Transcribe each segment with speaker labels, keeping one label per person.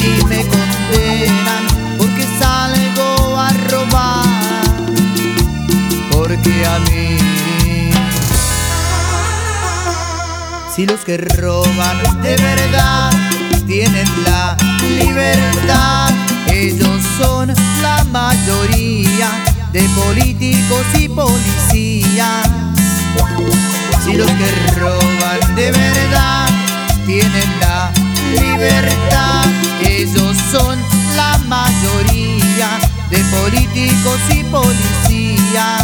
Speaker 1: y me condenan porque salgo a robar, porque a mí, si los que roban de verdad tienen la libertad, ellos son la mayoría de políticos y policías. Si los que roban de verdad tienen la libertad, ellos son la mayoría de políticos y policías.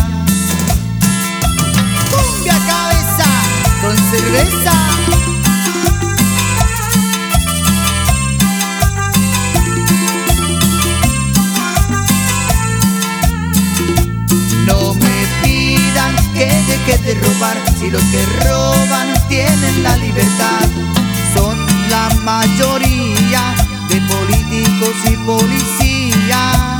Speaker 1: ¡Cumbia cabeza con cerveza! No me pidan que deje de robar, si los que roban tienen la libertad, son la mayoría de políticos y policías.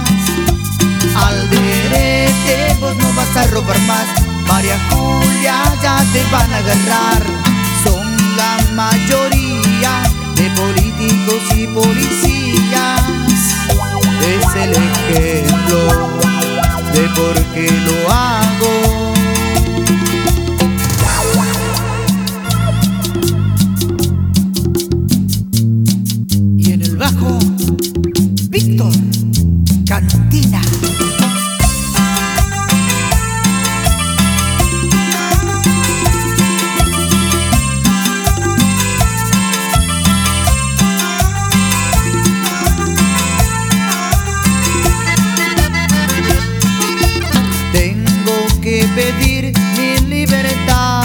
Speaker 1: Alderete, vos no vas a robar más, María Julia, ya te van a agarrar. Son la mayoría de políticos y policías. Es el ejemplo de por qué lo hago. Y en el bajo, Víctor Cantina. Pedir mi libertad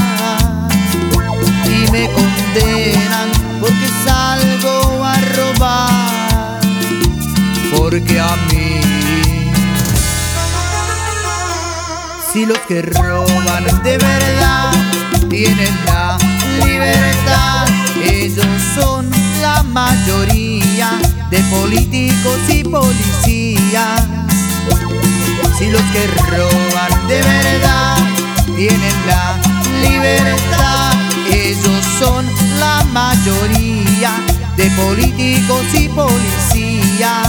Speaker 1: y me condenan porque salgo a robar, porque a mí, si los que roban de verdad tienen la libertad, ellos son la mayoría de políticos y policías. Si los que roban de verdad tienen la libertad, ellos son la mayoría de políticos y policías.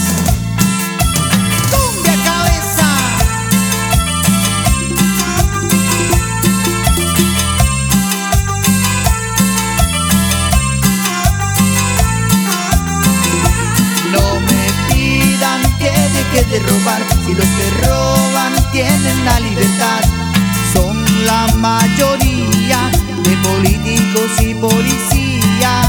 Speaker 1: ¡Cumbia cabeza! No me pidan que deje de robar, si los que roban tienen la libertad, son la mayoría de políticos y policías.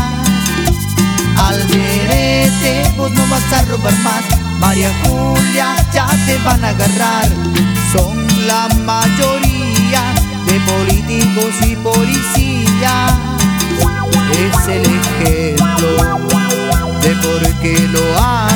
Speaker 1: Alderete, vos no vas a robar más, María Julia, ya te van a agarrar. Son la mayoría de políticos y policías. Es el ejemplo de por qué lo hay.